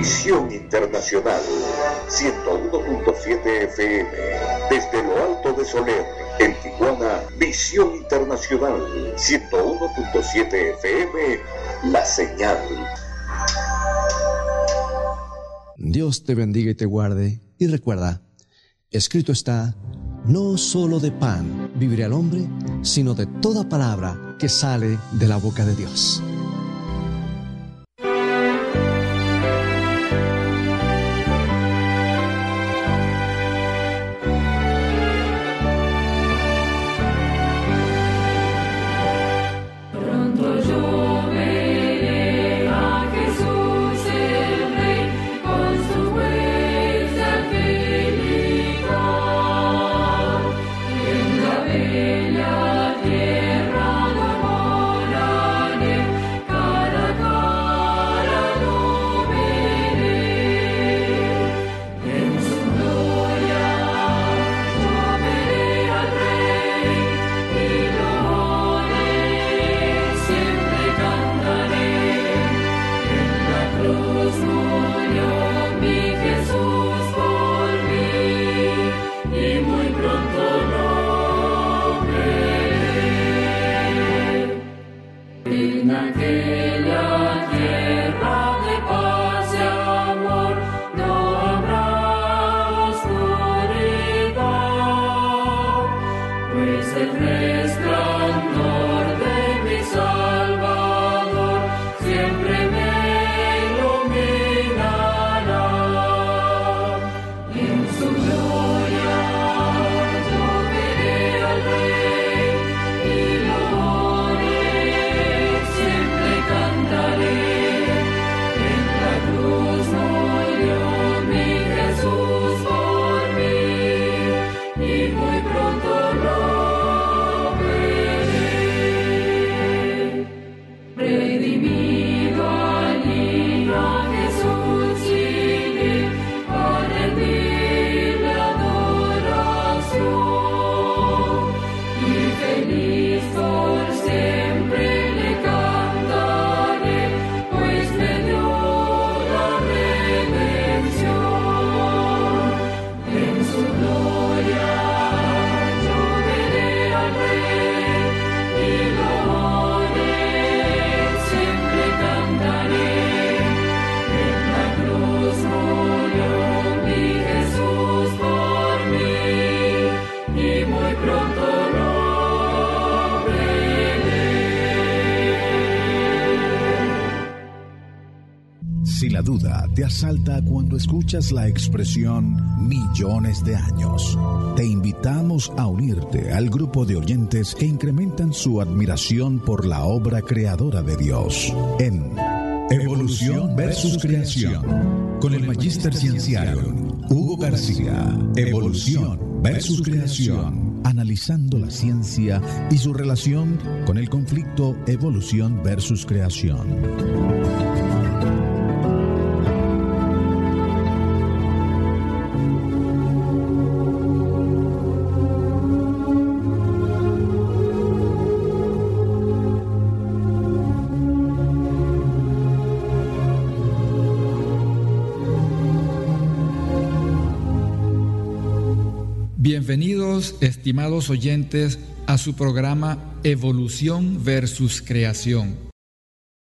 Visión Internacional, 101.7 FM, desde lo alto de Soler, en Tijuana. Visión Internacional, 101.7 FM, La Señal. Dios te bendiga y te guarde, y recuerda, escrito está, no solo de pan vivirá el hombre, sino de toda palabra que sale de la boca de Dios. Si la duda te asalta cuando escuchas la expresión millones de años, te invitamos a unirte al grupo de oyentes que incrementan su admiración por la obra creadora de Dios en Evolución versus Creación, con el Magíster Cienciario Hugo García. Evolución versus Creación, analizando la ciencia y su relación con el conflicto evolución versus creación. Bienvenidos, estimados oyentes, a su programa Evolución versus Creación.